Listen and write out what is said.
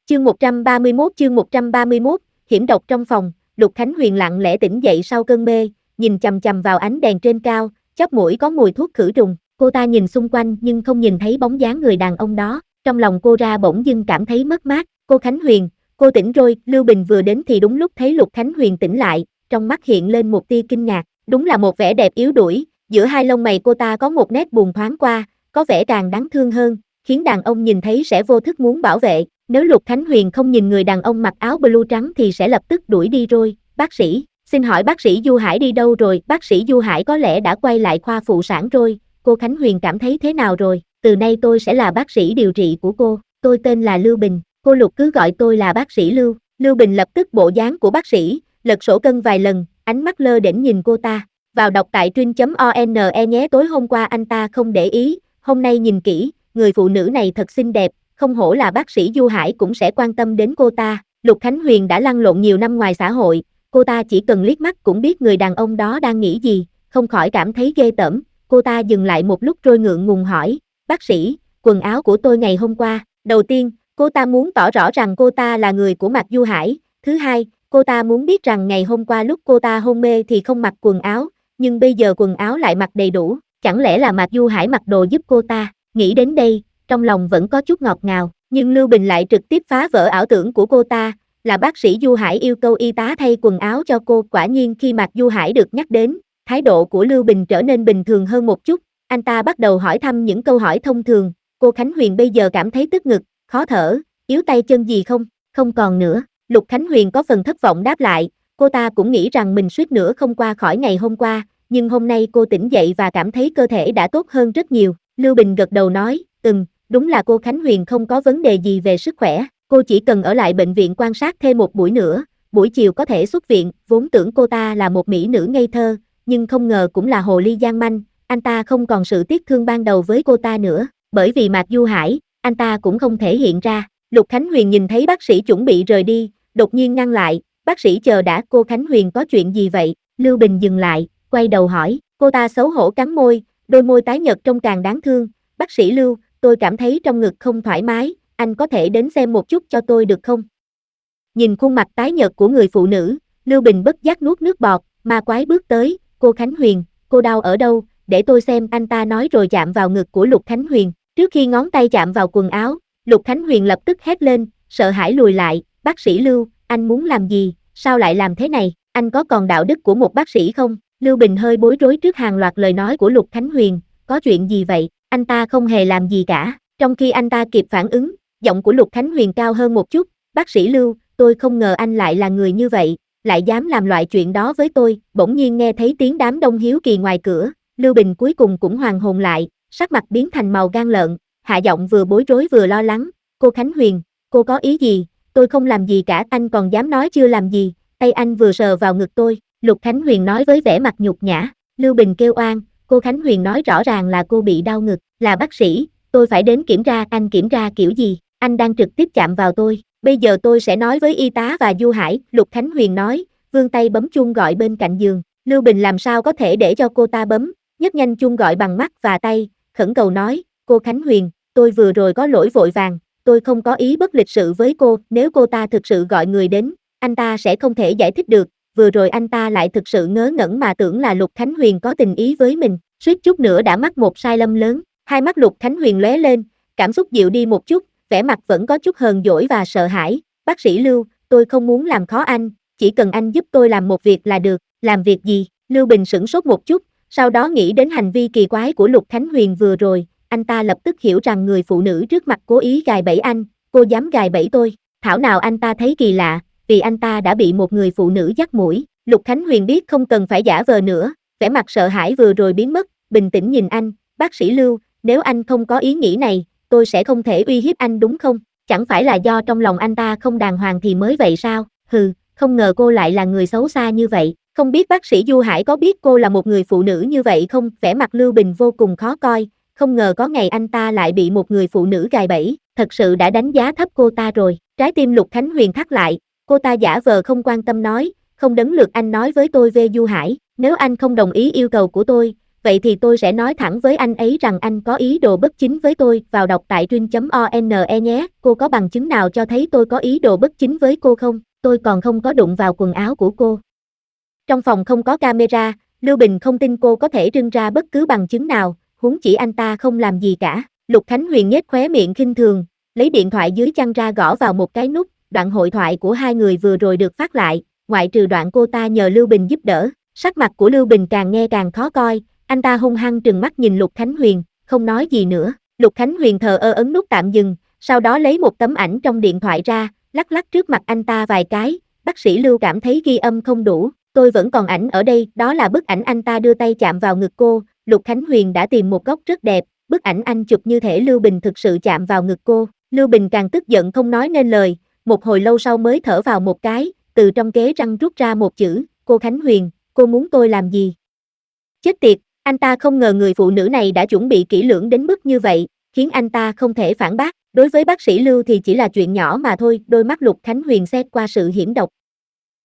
Chương 131, hiểm độc trong phòng, Lục Khánh Huyền lặng lẽ tỉnh dậy sau cơn mê, nhìn chằm chằm vào ánh đèn trên cao, chóp mũi có mùi thuốc khử trùng. Cô ta nhìn xung quanh nhưng không nhìn thấy bóng dáng người đàn ông đó, trong lòng cô ra bỗng dưng cảm thấy mất mát. Cô Khánh Huyền, cô tỉnh rồi. Lưu Bình vừa đến thì đúng lúc thấy Lục Khánh Huyền tỉnh lại, trong mắt hiện lên một tia kinh ngạc. Đúng là một vẻ đẹp yếu đuổi, giữa hai lông mày cô ta có một nét buồn thoáng qua, có vẻ càng đáng thương hơn, khiến đàn ông nhìn thấy sẽ vô thức muốn bảo vệ. Nếu Lục Khánh Huyền không nhìn người đàn ông mặc áo blue trắng thì sẽ lập tức đuổi đi rồi. Bác sĩ, xin hỏi bác sĩ Du Hải đi đâu rồi? Bác sĩ Du Hải có lẽ đã quay lại khoa phụ sản rồi. Cô Khánh Huyền cảm thấy thế nào rồi? Từ nay tôi sẽ là bác sĩ điều trị của cô. Tôi tên là Lưu Bình. Cô Lục cứ gọi tôi là bác sĩ Lưu. Lưu Bình lập tức bộ dáng của bác sĩ, lật sổ cân vài lần, ánh mắt lơ đễnh nhìn cô ta. Vào đọc tại truyện.one nhé. Tối hôm qua anh ta không để ý, hôm nay nhìn kỹ, người phụ nữ này thật xinh đẹp, không hổ là bác sĩ Du Hải cũng sẽ quan tâm đến cô ta. Lục Khánh Huyền đã lăn lộn nhiều năm ngoài xã hội, cô ta chỉ cần liếc mắt cũng biết người đàn ông đó đang nghĩ gì, không khỏi cảm thấy ghê tởm. Cô ta dừng lại một lúc rồi ngượng ngùng hỏi, bác sĩ, quần áo của tôi ngày hôm qua. Đầu tiên, cô ta muốn tỏ rõ rằng cô ta là người của Mạc Du Hải. Thứ hai, cô ta muốn biết rằng ngày hôm qua lúc cô ta hôn mê thì không mặc quần áo, nhưng bây giờ quần áo lại mặc đầy đủ, chẳng lẽ là Mạc Du Hải mặc đồ giúp cô ta? Nghĩ đến đây, trong lòng vẫn có chút ngọt ngào, nhưng Lưu Bình lại trực tiếp phá vỡ ảo tưởng của cô ta, là bác sĩ Du Hải yêu cầu y tá thay quần áo cho cô. Quả nhiên khi Mạc Du Hải được nhắc đến, thái độ của Lưu Bình trở nên bình thường hơn một chút, anh ta bắt đầu hỏi thăm những câu hỏi thông thường. Cô Khánh Huyền bây giờ cảm thấy tức ngực, khó thở, yếu tay chân gì không? Không còn nữa. Lục Khánh Huyền có phần thất vọng đáp lại, cô ta cũng nghĩ rằng mình suýt nữa không qua khỏi ngày hôm qua, nhưng hôm nay cô tỉnh dậy và cảm thấy cơ thể đã tốt hơn rất nhiều. Lưu Bình gật đầu nói, đúng là cô Khánh Huyền không có vấn đề gì về sức khỏe, cô chỉ cần ở lại bệnh viện quan sát thêm một buổi nữa, buổi chiều có thể xuất viện. Vốn tưởng cô ta là một mỹ nữ ngây thơ, nhưng không ngờ cũng là hồ ly gian manh, anh ta không còn sự tiếc thương ban đầu với cô ta nữa, bởi vì Mạc Du Hải, anh ta cũng không thể hiện ra. Lục Khánh Huyền nhìn thấy bác sĩ chuẩn bị rời đi, đột nhiên ngăn lại, bác sĩ chờ đã. Cô Khánh Huyền có chuyện gì vậy? Lưu Bình dừng lại, quay đầu hỏi, cô ta xấu hổ cắn môi, đôi môi tái nhợt trông càng đáng thương. Bác sĩ Lưu, tôi cảm thấy trong ngực không thoải mái, anh có thể đến xem một chút cho tôi được không? Nhìn khuôn mặt tái nhợt của người phụ nữ, Lưu Bình bất giác nuốt nước bọt, ma quái bước tới, cô Khánh Huyền, cô đau ở đâu, để tôi xem, anh ta nói rồi chạm vào ngực của Lục Khánh Huyền. Trước khi ngón tay chạm vào quần áo, Lục Khánh Huyền lập tức hét lên, sợ hãi lùi lại, bác sĩ Lưu, anh muốn làm gì, sao lại làm thế này, anh có còn đạo đức của một bác sĩ không? Lưu Bình hơi bối rối trước hàng loạt lời nói của Lục Khánh Huyền, có chuyện gì vậy, anh ta không hề làm gì cả. Trong khi anh ta kịp phản ứng, giọng của Lục Khánh Huyền cao hơn một chút, bác sĩ Lưu, tôi không ngờ anh lại là người như vậy, lại dám làm loại chuyện đó với tôi. Bỗng nhiên nghe thấy tiếng đám đông hiếu kỳ ngoài cửa, Lưu Bình cuối cùng cũng hoàn hồn lại, sắc mặt biến thành màu gan lợn, hạ giọng vừa bối rối vừa lo lắng, cô Khánh Huyền, cô có ý gì? Tôi không làm gì cả, anh còn dám nói chưa làm gì? Tay anh vừa sờ vào ngực tôi, Lục Khánh Huyền nói với vẻ mặt nhục nhã. Lưu Bình kêu oan, cô Khánh Huyền nói rõ ràng là cô bị đau ngực, là bác sĩ, tôi phải đến kiểm tra. Anh kiểm tra kiểu gì? Anh đang trực tiếp chạm vào tôi, bây giờ tôi sẽ nói với y tá và Du Hải. Lục Khánh Huyền nói, vươn tay bấm chuông gọi bên cạnh giường. Lưu Bình làm sao có thể để cho cô ta bấm, nhấc nhanh chuông gọi bằng mắt và tay, khẩn cầu nói, cô Khánh Huyền, tôi vừa rồi có lỗi vội vàng, tôi không có ý bất lịch sự với cô, nếu cô ta thực sự gọi người đến, anh ta sẽ không thể giải thích được, vừa rồi anh ta lại thực sự ngớ ngẩn mà tưởng là Lục Khánh Huyền có tình ý với mình, suýt chút nữa đã mắc một sai lầm lớn. Hai mắt Lục Khánh Huyền lóe lên, cảm xúc dịu đi một chút, vẻ mặt vẫn có chút hờn dỗi và sợ hãi. Bác sĩ Lưu, tôi không muốn làm khó anh, chỉ cần anh giúp tôi làm một việc là được. Làm việc gì? Lưu Bình sửng sốt một chút, sau đó nghĩ đến hành vi kỳ quái của Lục Khánh Huyền vừa rồi, anh ta lập tức hiểu rằng người phụ nữ trước mặt cố ý gài bẫy anh, cô dám gài bẫy tôi. Thảo nào anh ta thấy kỳ lạ, vì anh ta đã bị một người phụ nữ dắt mũi. Lục Khánh Huyền biết không cần phải giả vờ nữa, vẻ mặt sợ hãi vừa rồi biến mất, bình tĩnh nhìn anh, bác sĩ Lưu, nếu anh không có ý nghĩ này, tôi sẽ không thể uy hiếp anh đúng không? Chẳng phải là do trong lòng anh ta không đàng hoàng thì mới vậy sao? Hừ, không ngờ cô lại là người xấu xa như vậy. Không biết bác sĩ Du Hải có biết cô là một người phụ nữ như vậy không? Vẻ mặt Lưu Bình vô cùng khó coi, không ngờ có ngày anh ta lại bị một người phụ nữ gài bẫy, thật sự đã đánh giá thấp cô ta rồi. Trái tim Lục Khánh Huyền thắt lại, cô ta giả vờ không quan tâm nói, không đến lượt anh nói với tôi về Du Hải, nếu anh không đồng ý yêu cầu của tôi, vậy thì tôi sẽ nói thẳng với anh ấy rằng anh có ý đồ bất chính với tôi, vào đọc tại truyện.one nhé, cô có bằng chứng nào cho thấy tôi có ý đồ bất chính với cô không? Tôi còn không có đụng vào quần áo của cô. Trong phòng không có camera, Lưu Bình không tin cô có thể trưng ra bất cứ bằng chứng nào, huống chỉ anh ta không làm gì cả. Lục Khánh Huyền nhếch khóe miệng khinh thường, lấy điện thoại dưới chăn ra gõ vào một cái nút, đoạn hội thoại của hai người vừa rồi được phát lại, ngoại trừ đoạn cô ta nhờ Lưu Bình giúp đỡ. Sắc mặt của Lưu Bình càng nghe càng khó coi, anh ta hung hăng trừng mắt nhìn Lục Khánh Huyền, không nói gì nữa. Lục Khánh Huyền thờ ơ ấn nút tạm dừng, sau đó lấy một tấm ảnh trong điện thoại ra, lắc lắc trước mặt anh ta vài cái, bác sĩ Lưu cảm thấy ghi âm không đủ, tôi vẫn còn ảnh ở đây, đó là bức ảnh anh ta đưa tay chạm vào ngực cô, Lục Khánh Huyền đã tìm một góc rất đẹp, bức ảnh anh chụp như thể Lưu Bình thực sự chạm vào ngực cô. Lưu Bình càng tức giận không nói nên lời, một hồi lâu sau mới thở vào một cái, từ trong kế răng rút ra một chữ, cô Khánh Huyền, cô muốn tôi làm gì? Chết tiệt, anh ta không ngờ người phụ nữ này đã chuẩn bị kỹ lưỡng đến mức như vậy, khiến anh ta không thể phản bác. Đối với bác sĩ Lưu thì chỉ là chuyện nhỏ mà thôi, đôi mắt Lục Khánh Huyền xét qua sự hiểm độc,